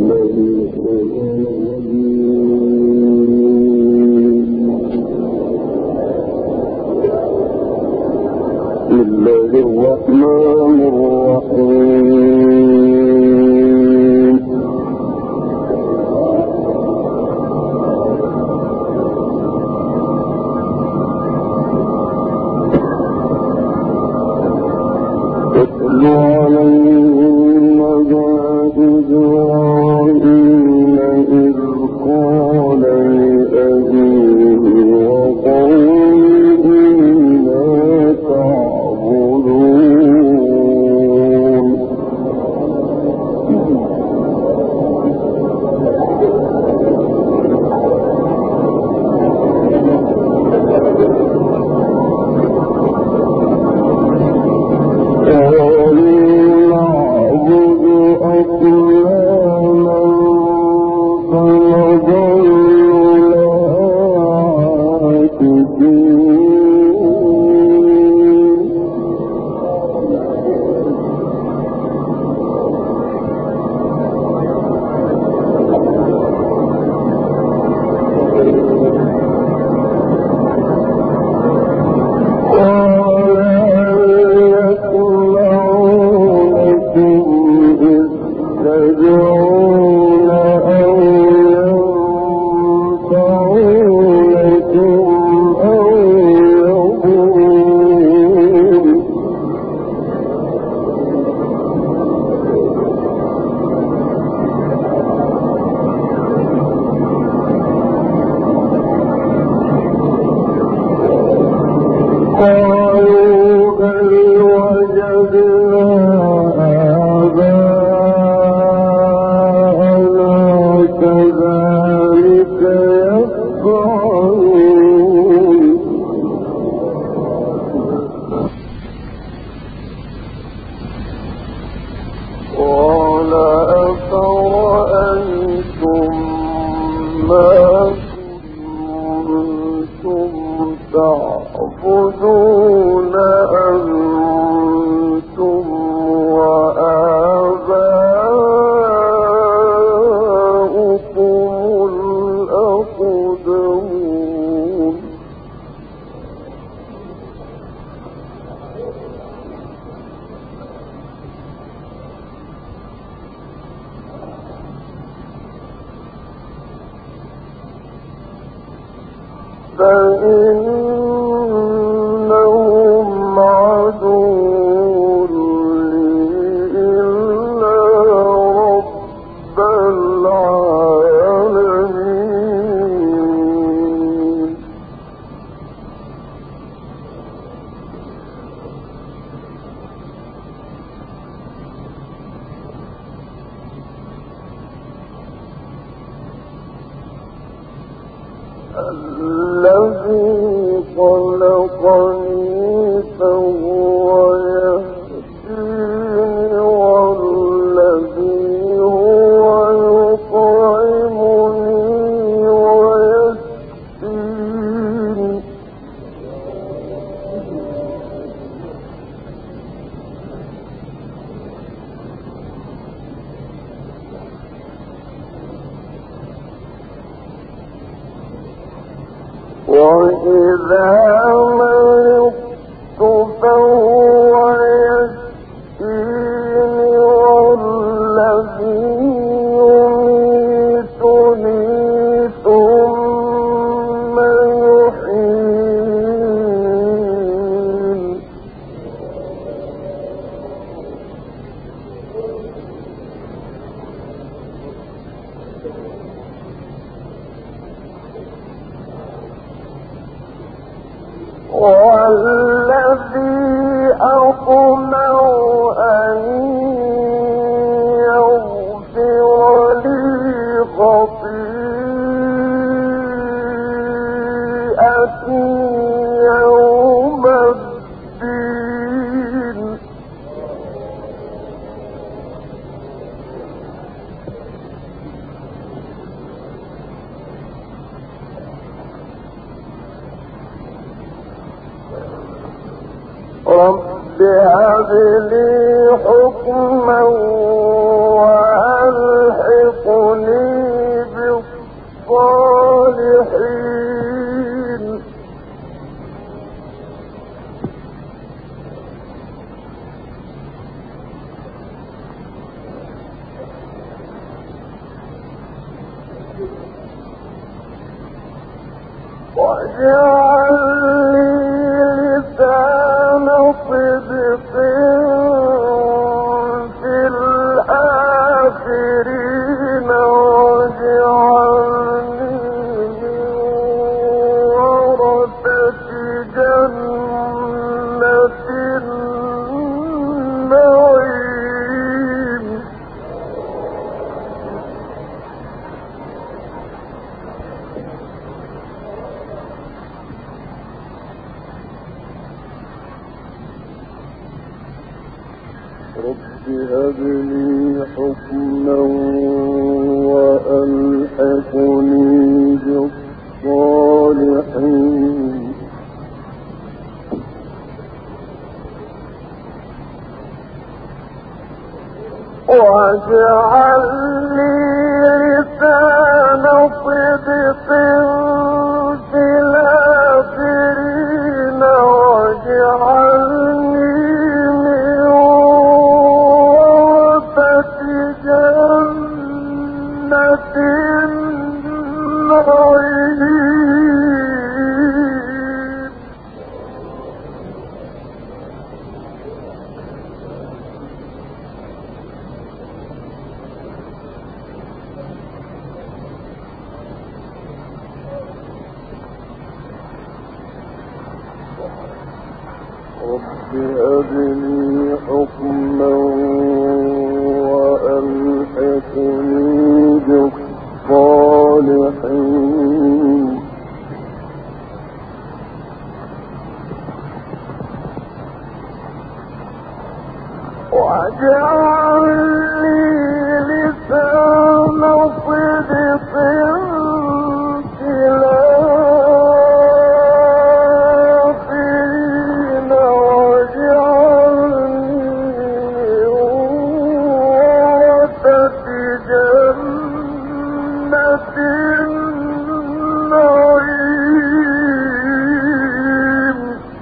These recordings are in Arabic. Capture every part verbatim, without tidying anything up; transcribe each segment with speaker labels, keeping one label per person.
Speaker 1: فإنهم عدو لي إلا رب العالمين. الذي خلقني فهو يهديني والذي هو يطعمني ويسقيني. وإذا مرضت فهو يشفيني والذي يميتني ثم يحييني. والذي أطمع أن يغفر لي خطيئتي يوم الدين. رب هب لي حكما وألحقني الصالحين واجعل لي لسان صدق في الآخرين واجعلني من ورثة جنة النعيم رب هب لي حكما وألحقني بالصالحين واجعل لي لسان صدق في الآخرين واجعلني جنة النعيم رب هب لي حكما وألحقني بالصالحين واجعل لي لسان صدق في الآخرين واجعلني ورثة جنة النعيم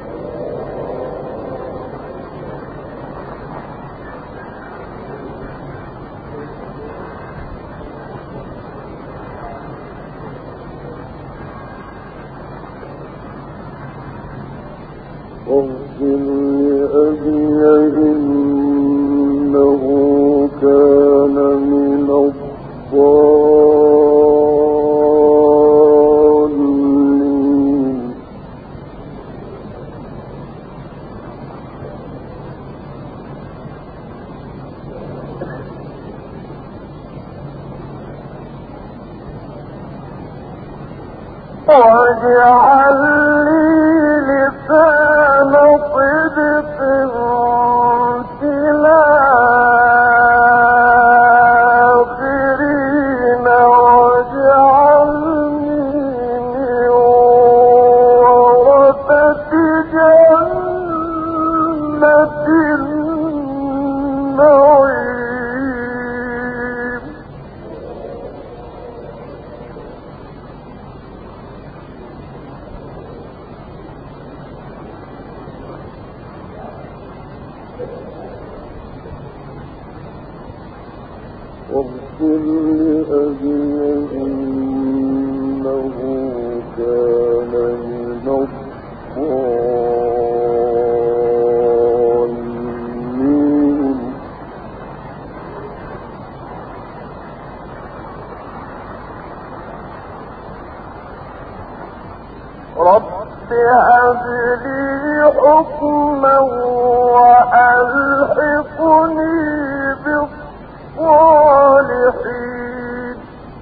Speaker 1: واغفر لأبي إنه كان من الضالين واجعل لي لسان صدق في الآخرين واجعلني من ورثة جنة النعيم واغفر لأبي إنه كان من الضالين رب هب لي حكما وألحقني بالصالحين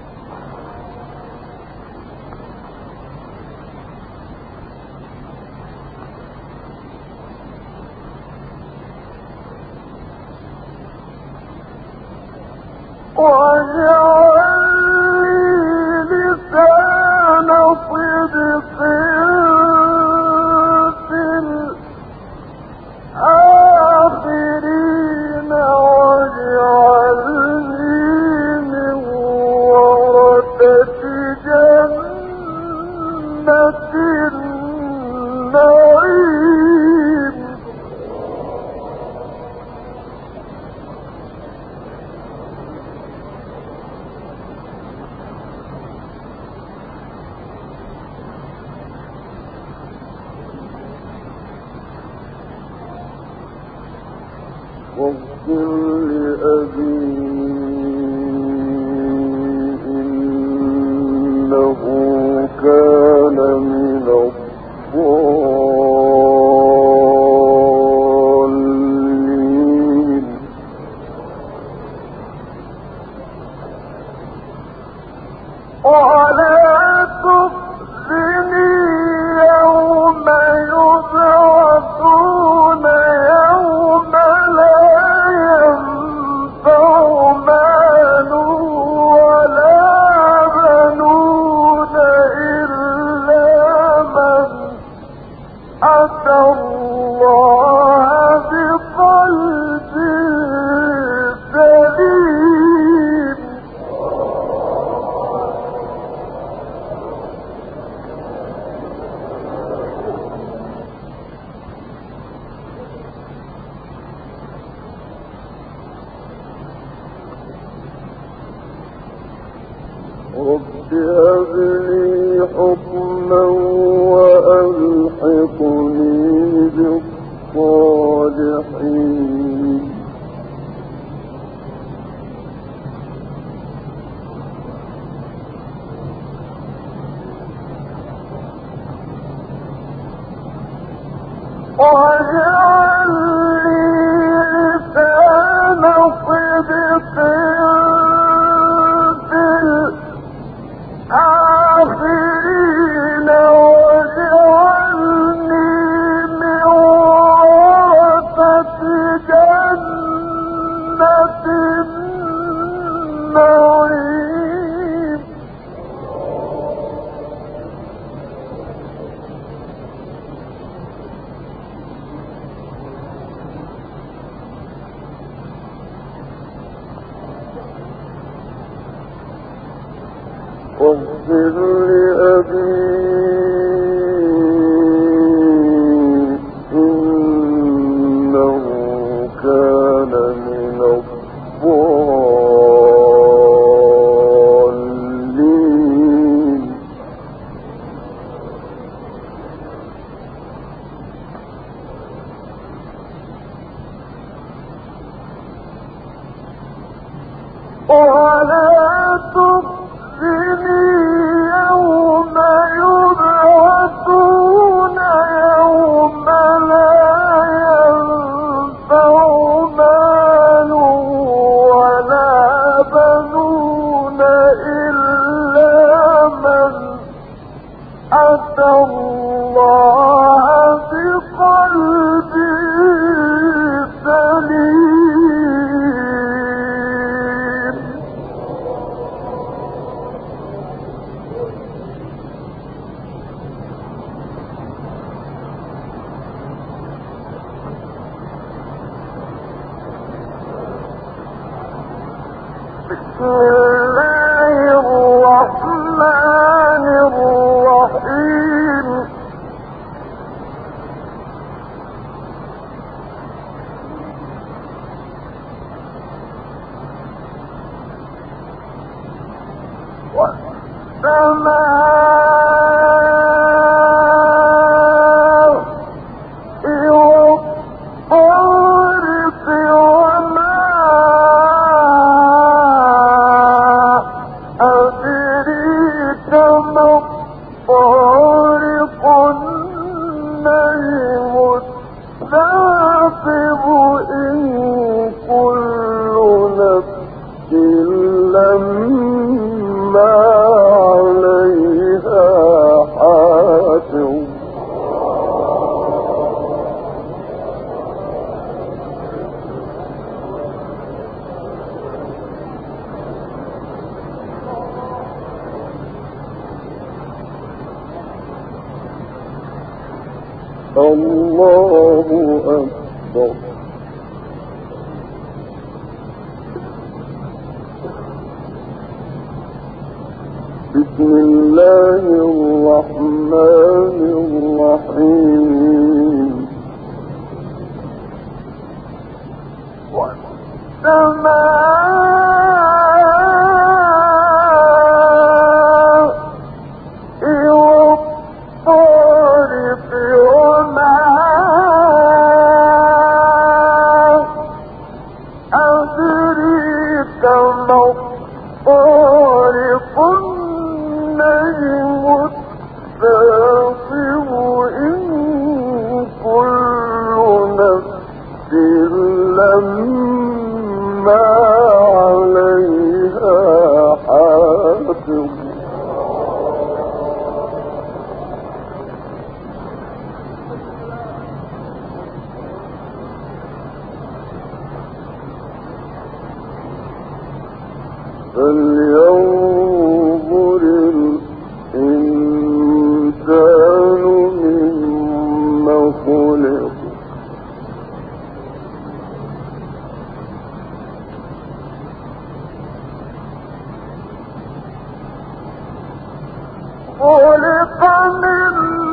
Speaker 1: واجعل لي لسان صدق في الآخرين واجعلني من ورثة جنة واغفر لأبي إنه كان من الضالين ولا تخزني يوم يبعثون يوم لا ينفع مال ولا بنون إلا من أتى الله بقلب سليم رب هب لي حكما وألحقني بالصالحين واجعل لي لسان صدق آخرين واجعلني من ورثة جنة النعيم واغفر لأبي إنه كان من الضالين ولا تخزني يوم يبعثون يوم لا ينفع مال ولا بنون إلا من أتى الله بقلب سليم بسم الله الرحمن الرحيم والسماء والطارق وما أدريك ما الطارق النجم الثاقب إن كل نفس لما عليها حافظ الله أكبر. بسم الله الرحمن الرحيم. والسماء والطارق وما طارق النجم الثاقب إن كل نفس لما عليها حافظ فلينظر الإنسان مما خلق خلق من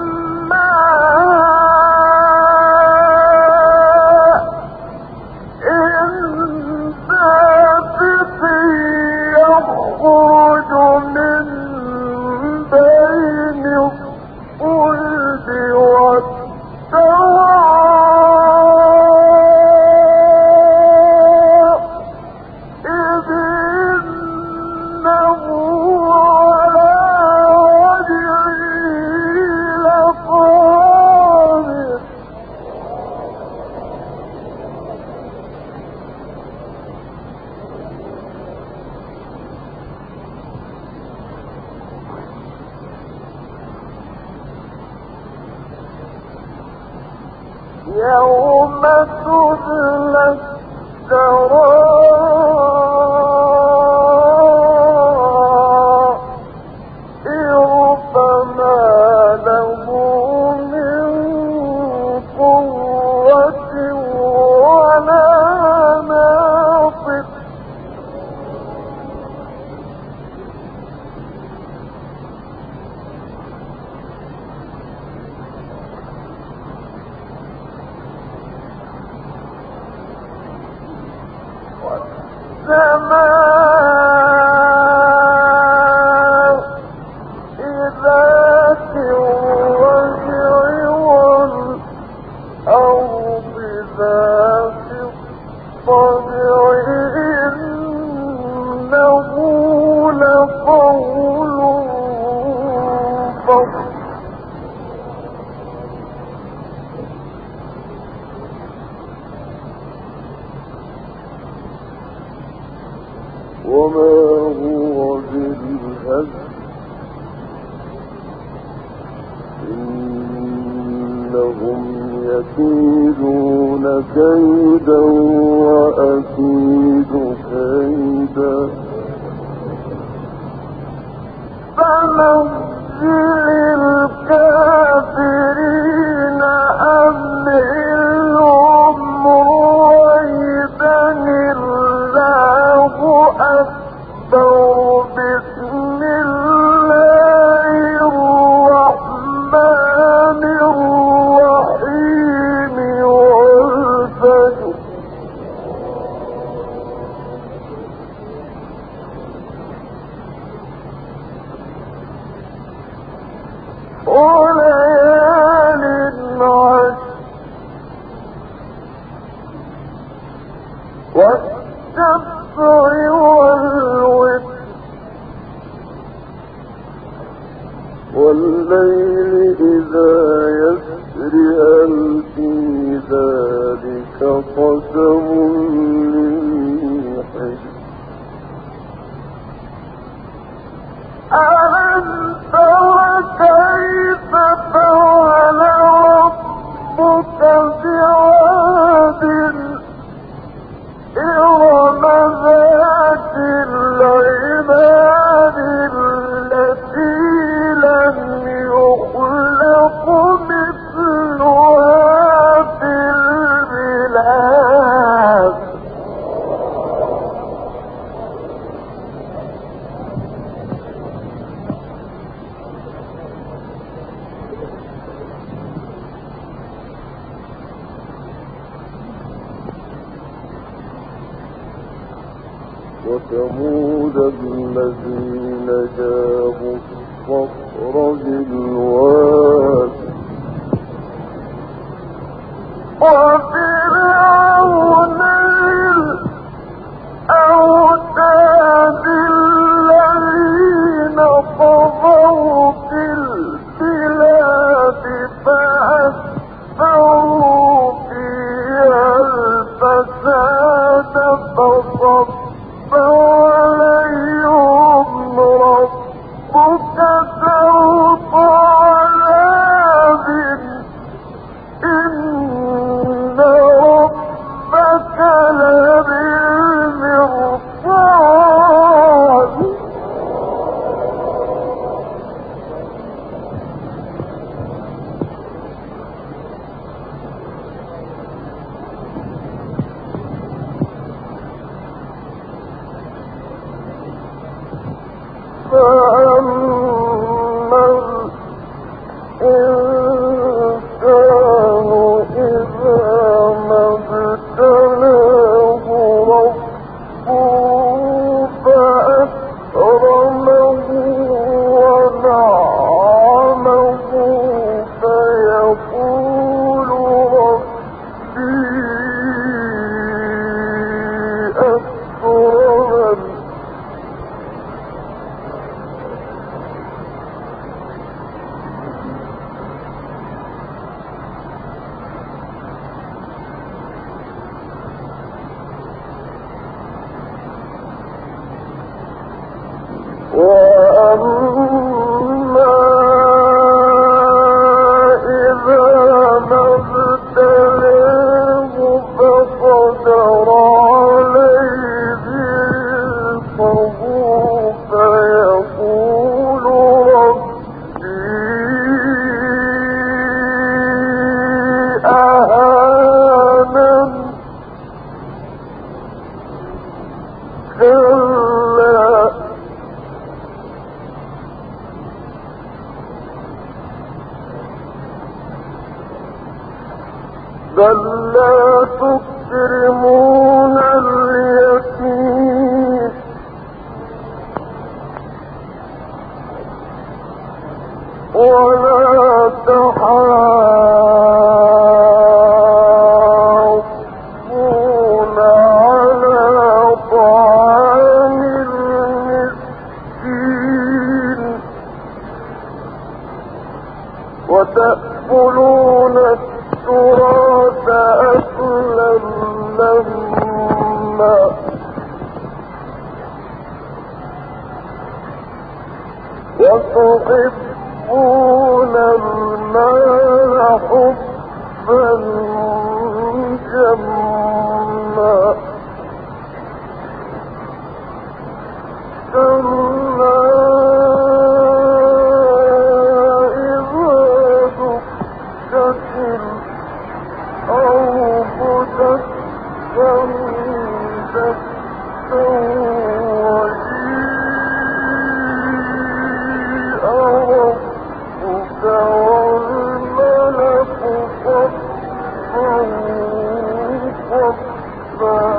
Speaker 1: ماء دافق يخرج من بين الصلب والترائب إذ إنه على وجهه لقادر يوم تبلى السرائر فما له من قوة ولا ناصر السماء ذات الرجع والأرض ذات الطبع إنه لقول فصل وما هو بالهزل إنهم يكيدون كيدا وأكيد كيدا فمهل الكافرين أمهلهم رويدا الله أكبر بسم الله الرحمن الرحيم والفجر وليال عشر والشفع والوتر والليل إذا يسر هل في ذلك قسم للحجر ألم تر كيف فعل ربك بعاد إرم ذات العماد التي لم يخلق مثلها في البلاد وثمود الذين جابوا الصخر بالواد وفرعون الأوتاد بل لا تكرمون اليتيم ولا تحاضون على طعام المسكين وتأكلون التراث أكلا لما وتحبون المال حبا جما كلا إذا دكت الأرض دكا دكا وجيء ربك والملك صفا صفا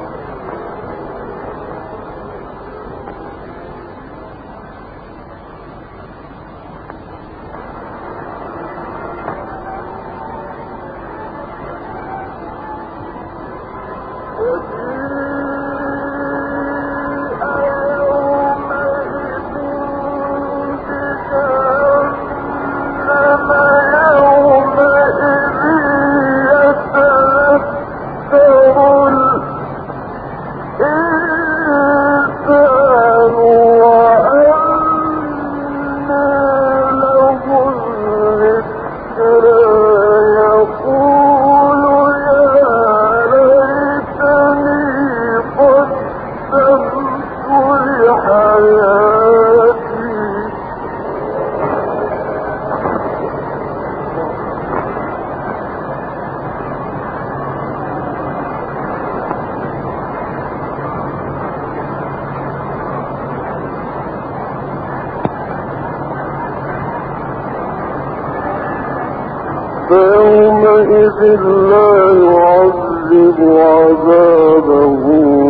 Speaker 1: فيومئذ لا يعذب عذابه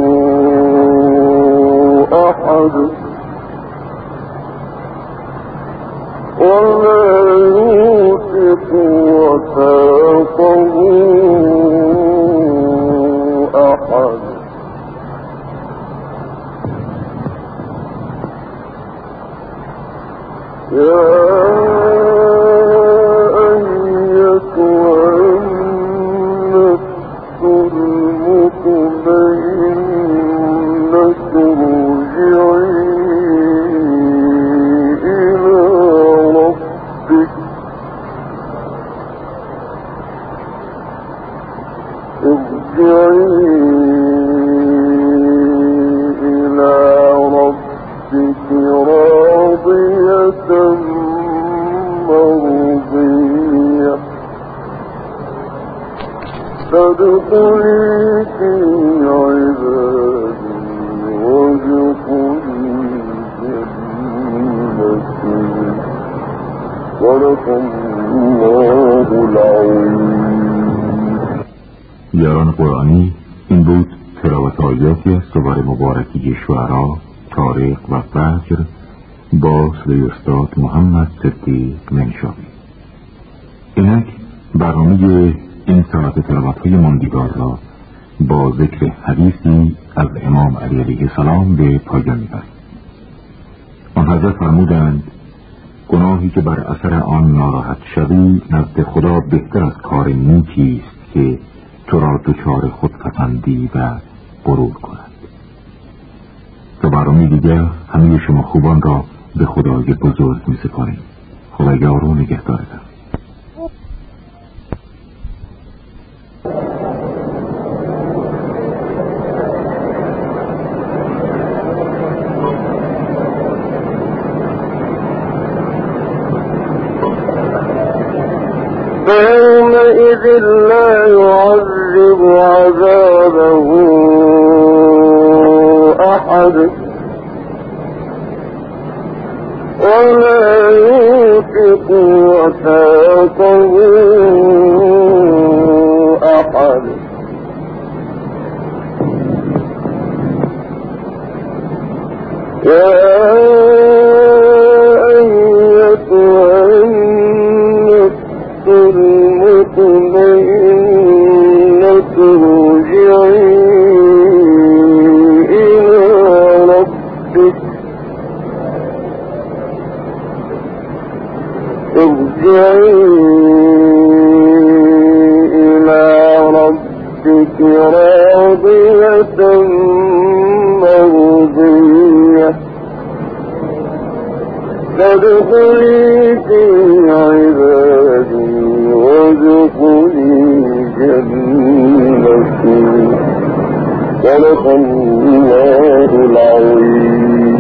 Speaker 1: أحد ولا يوثق وثاقه أحد يا فادخلي في عبادي وادخلي الجنة صدق الله العظیم.
Speaker 2: یاران قرآنی، این بود تلاوت آیاتی از سور مبارکی شعرا، طارق و فجر با صدای استاد محمد صدیق منشاوی. اینک برنامه این ساعت تلاوت‌های ماندگار را با ذکر حدیثی از امام علی علیه السلام به پایان می‌برد. آن حضرت فرمودند گناهی که بر اثر آن ناراحت شوی نزد خدا بهتر از کار نیکی است که تو را دچار خودپسندی و غرور کند. تا برنامه دیگر همه شما خوبان را به خدای بزرگ می‌سپاریم. خدا یار و نگهدارتان.
Speaker 1: فيومئذ لا يعذب عذابه أحد ولا يوثق وثاقه أحد. يا أيتها النفس المطمئنة ارجعي إلى ربك ارجعي إلى ربك راضية مرضية فادخلي في عبادي وادخلي جنتي. صدق الله العظيم.